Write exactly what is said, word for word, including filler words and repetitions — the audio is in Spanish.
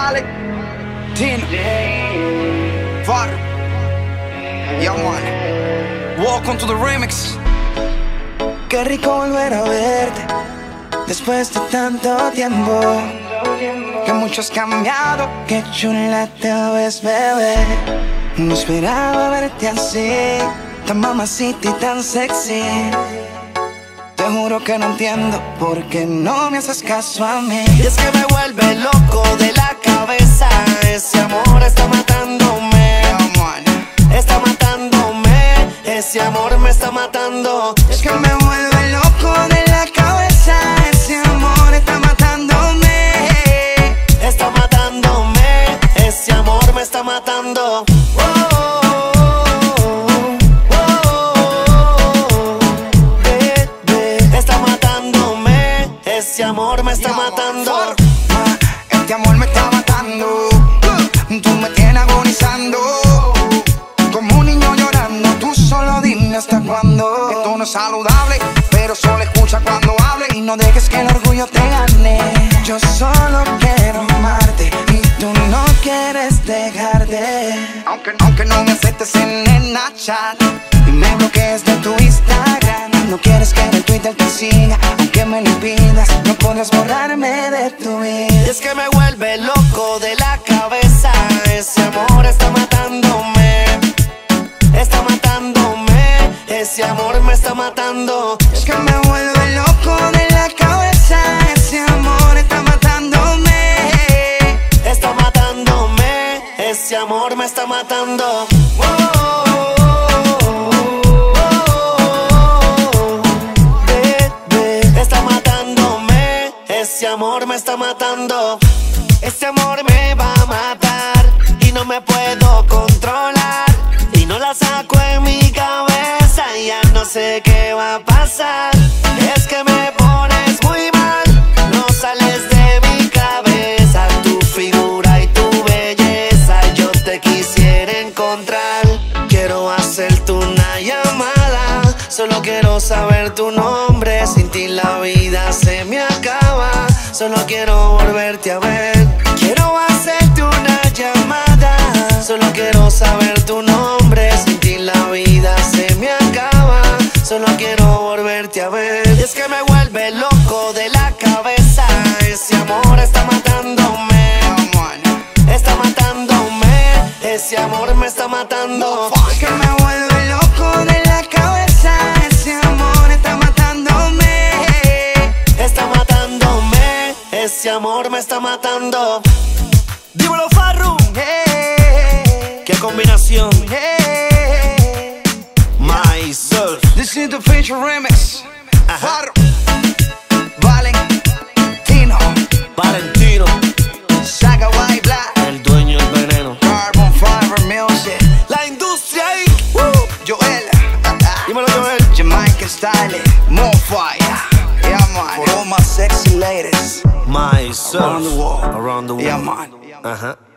Vale, Tino, Far, yeah man, welcome to the remix. Qué rico volver a verte después de tanto tiempo. Que mucho has cambiado, qué chula te ves, bebé. No esperaba verte así, tan mamacita y tan sexy. Te juro que no entiendo por qué no me haces caso a mí. Y es que me vuelve loco de la cabeza. Ese amor está matándome, está matándome. Ese amor me está matando. Es que me vuelve loco de la cabeza. Ese amor está matándome, está matándome. Ese amor me está matando. Este amor me está matando. Este amor me está matando. Tú me tienes agonizando como un niño llorando. Tú solo dime hasta cuándo. Esto no es saludable, pero solo escucha cuando hable. Y no dejes que el orgullo te gane. Yo solo quiero amarte y tú no quieres dejarte. Aunque, aunque no me aceptes en el Snapchat y me bloquees de tu Instagram. No quieres que en el Twitter te siga, aunque me lo impidas, no podrás borrarme de tu vida. Y es que me vuelve loco de la cabeza. Ese amor está matándome, está matándome. Ese amor me está matando. Es que me vuelve loco de la cabeza. Ese amor está matándome, está matándome. Ese amor me está matando. Ese amor me está matando. Ese amor me va a matar y no me puedo controlar. Y no la saco en mi cabeza y ya no sé qué va a pasar. Es que me pones muy mal, no sales de mi cabeza. Tu figura y tu belleza yo te quisiera encontrar. Quiero hacerte una llamada, solo quiero saber tu nombre. Sin ti la vida se me acaba, solo quiero volverte a ver. Quiero hacerte una llamada, solo quiero saber tu nombre. Sin ti la vida se me acaba, solo quiero volverte a ver. Y es que me vuelve loco de la cabeza. Ese amor está matándome, está matándome. Ese amor me está matando. Es que me vuelve loco de la cabeza. Ese amor está matándome, está matándome. Ese amor me está matando. Dímelo, Farru. hey, Qué combinación. hey. Myself. This is the feature remix. Far, Valen, Tino, Valentino, Saga White Black, el dueño del veneno. Carbon Fiber Music, La industria ahí. Joel, Dímelo, Joel. Jamaican Style, More Fire. Yeah man, for all my sexy ladies Myself. around the world. Around the world. Yeah man. Ajá.